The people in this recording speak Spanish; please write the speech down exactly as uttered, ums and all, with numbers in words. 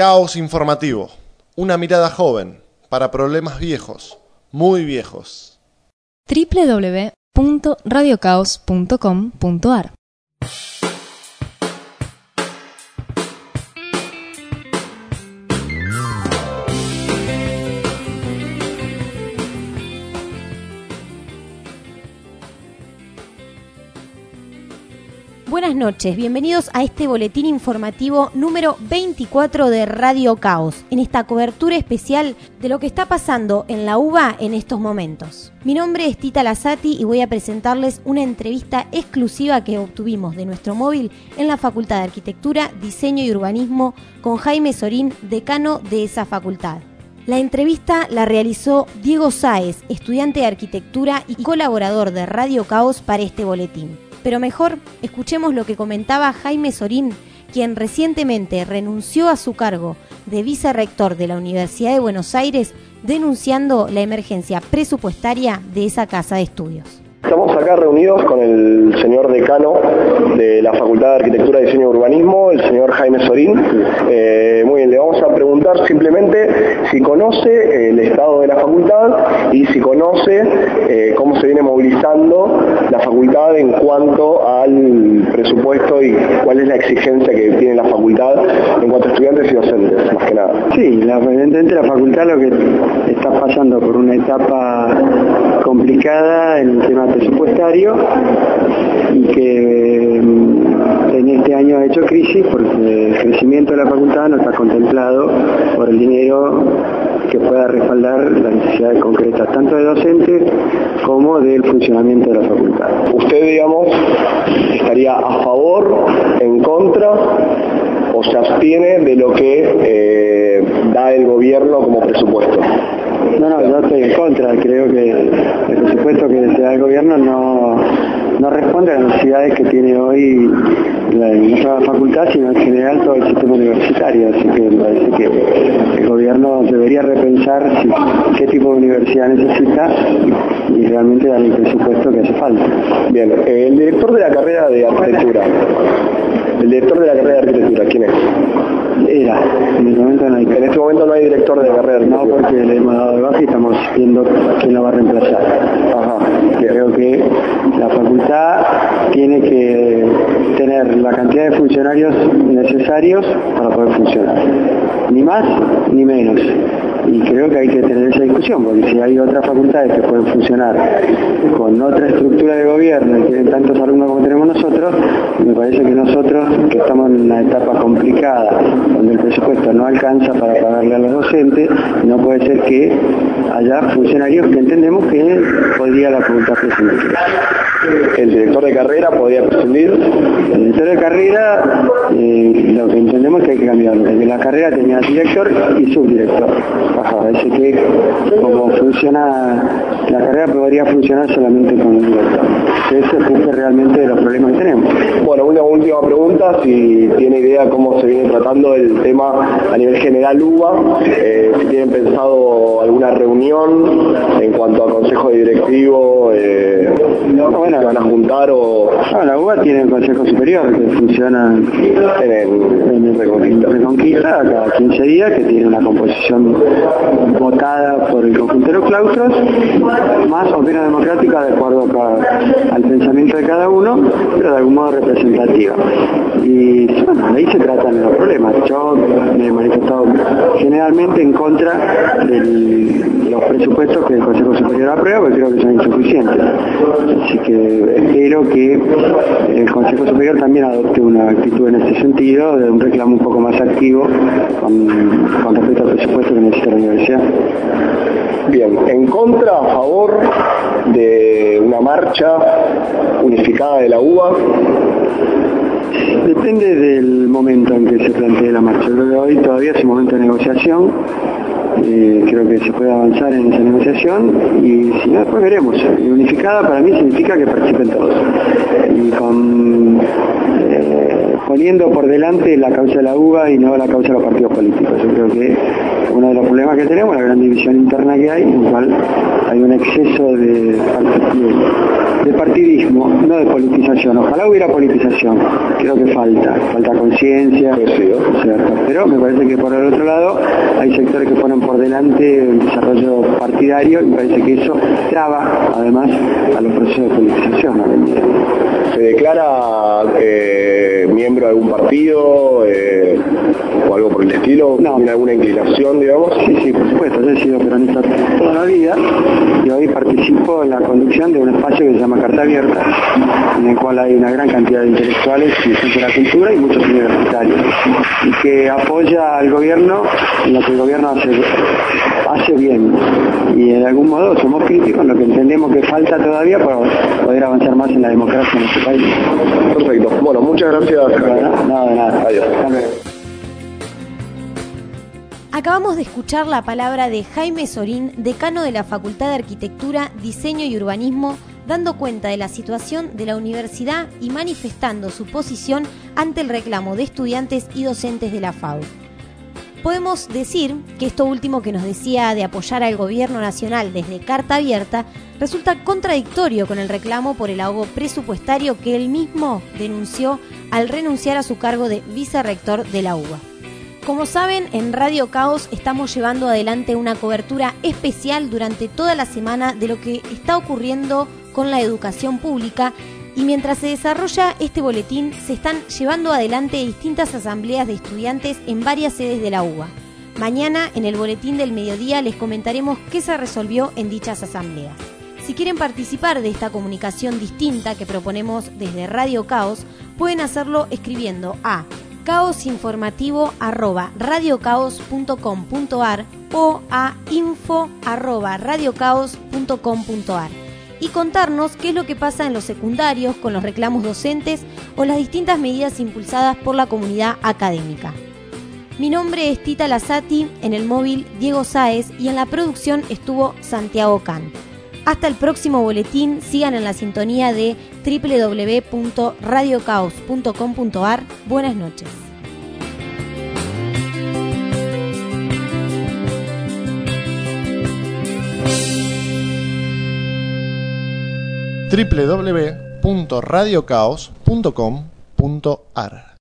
Caos informativo, una mirada joven para problemas viejos, muy viejos. doble u doble u doble u punto radio caos punto com punto a r Buenas noches, bienvenidos a este boletín informativo número veinticuatro de Radio Caos, en esta cobertura especial de lo que está pasando en la U B A en estos momentos. Mi nombre es Tita Lazati y voy a presentarles una entrevista exclusiva que obtuvimos de nuestro móvil en la Facultad de Arquitectura, Diseño y Urbanismo con Jaime Sorín, decano de esa facultad. La entrevista la realizó Diego Sáez, estudiante de Arquitectura y colaborador de Radio Caos para este boletín. Pero mejor, escuchemos lo que comentaba Jaime Sorín, quien recientemente renunció a su cargo de vicerrector de la Universidad de Buenos Aires, denunciando la emergencia presupuestaria de esa casa de estudios. Estamos acá reunidos con el señor decano de la Facultad de Arquitectura, Diseño y Urbanismo, el señor Jaime Sorín. Eh, muy bien, le vamos a preguntar simplemente si conoce el estado de la facultad y si conoce eh, cómo se viene movilizando la facultad en cuanto al presupuesto y cuál es la exigencia que tiene la facultad en cuanto a estudiantes y docentes, más que nada. Sí, la, evidentemente la facultad lo que está pasando por una etapa complicada en el tema presupuestario y que en este año ha hecho crisis porque el crecimiento de la facultad no está contemplado por el dinero que pueda respaldar las necesidades concretas tanto de docentes como del funcionamiento de la facultad. ¿Usted, digamos, estaría a favor, en contra o se abstiene de lo que eh, da el gobierno como presupuesto? No, no, yo estoy en contra. Creo que el presupuesto que se da el gobierno no, no responde a las necesidades que tiene hoy la, nuestra facultad, sino en general todo el sistema universitario. Así que me parece que el gobierno debería repensar si, qué tipo de universidad necesita y, y realmente darle el presupuesto que hace falta. Bien, eh, el director de la carrera de arquitectura, el director de la carrera de arquitectura, ¿quién es? Era, en este momento no hay. En este momento no hay director de carrera de arquitectura. No, porque le hemos dado de baja y estamos viendo quién lo va a reemplazar. Ajá. Creo que la facultad tiene que tener la cantidad de funcionarios necesarios para poder funcionar. Ni más ni menos. Y creo que hay que tener esa discusión, porque si hay otras facultades que pueden funcionar con otra estructura de gobierno y tienen tantos alumnos como tenemos nosotros, me parece que nosotros, que estamos en una etapa complicada, donde el presupuesto no alcanza para pagarle a los docentes, no puede ser que haya funcionarios que entendemos que podría la facultad prescindir. ¿El director de carrera podría prescindir? El director de carrera, eh, lo que entendemos es que hay que cambiarlo, porque la carrera tenía director y subdirector. Ajá, parece que como funciona la carrera podría funcionar solamente con el director. Ese es realmente de los problemas que tenemos. Bueno, una última pregunta, si tiene idea cómo se viene tratando el tema a nivel general U B A, eh, si tienen pensado alguna reunión en cuanto a consejo directivo, eh, no, bueno, ¿se van a juntar o...? No, la U B A tiene un consejo superior que funciona en el, en el Reconquista, Reconquista cada quince días, que tiene una composición votada por el conjunto de los claustros, más o menos democrática de acuerdo a, al pensamiento de cada uno, pero de algún modo representativa. Y bueno, ahí se tratan los problemas. Yo me he manifestado generalmente en contra de los presupuestos que el Consejo Superior aprueba, porque creo que son insuficientes. Así que espero que el Consejo Superior también adopte una actitud en este sentido, de un reclamo un poco más activo con, con respecto al presupuesto que necesita la universidad. Bien, ¿en contra, a favor de una marcha unificada de la U B A? Depende del momento en que se plantee la marcha. Yo creo que hoy todavía es un momento de negociación. Eh, creo que se puede avanzar en esa negociación y si no, después veremos. Unificada para mí significa que participen todos. Y con, eh, poniendo por delante la causa de la U B A y no la causa de los partidos políticos. Yo creo que uno de los problemas que tenemos, la gran división interna que hay, en el cual hay un exceso de, de partidismo, no de politización. Ojalá hubiera politización, creo que falta, falta conciencia, ¿cierto? Pero me parece que por el otro lado hay sectores que ponen por delante el desarrollo partidario y me parece que eso traba además a los procesos de politización hoy en día. ¿Se declara eh, miembro de algún partido eh, o algo por el estilo? No. ¿Tiene alguna inclinación, digamos? Sí, sí, por supuesto. Yo he sido peronista toda la vida y hoy participo en la conducción de un espacio que se llama Carta Abierta, en el cual hay una gran cantidad de intelectuales y gente de la cultura y muchos universitarios, y que apoya al gobierno en lo que el gobierno hace, hace bien. Y de algún modo somos críticos en lo que entendemos que falta todavía para poder avanzar más en la democracia en este país. Perfecto. Bueno, muchas gracias. Bueno, nada, de nada. Adiós. Hasta luego. Acabamos de escuchar la palabra de Jaime Sorín, decano de la Facultad de Arquitectura, Diseño y Urbanismo, dando cuenta de la situación de la universidad y manifestando su posición ante el reclamo de estudiantes y docentes de la F A U. Podemos decir que esto último que nos decía de apoyar al gobierno nacional desde Carta Abierta resulta contradictorio con el reclamo por el ahogo presupuestario que él mismo denunció al renunciar a su cargo de vicerrector de la U B A. Como saben, en Radio Caos estamos llevando adelante una cobertura especial durante toda la semana de lo que está ocurriendo con la educación pública, y mientras se desarrolla este boletín se están llevando adelante distintas asambleas de estudiantes en varias sedes de la U B A. Mañana, en el boletín del mediodía, les comentaremos qué se resolvió en dichas asambleas. Si quieren participar de esta comunicación distinta que proponemos desde Radio Caos, pueden hacerlo escribiendo a caosinformativo arroba radiocaos punto com punto ar o a info arroba radiocaos punto com punto ar y contarnos qué es lo que pasa en los secundarios con los reclamos docentes o las distintas medidas impulsadas por la comunidad académica. Mi nombre es Tita Lazati, en el móvil Diego Sáez y en la producción estuvo Santiago Can. Hasta el próximo boletín, sigan en la sintonía de doble u doble u doble u punto radiocaos punto com punto ar. Buenas noches. doble u doble u doble u punto radiocaos punto com punto ar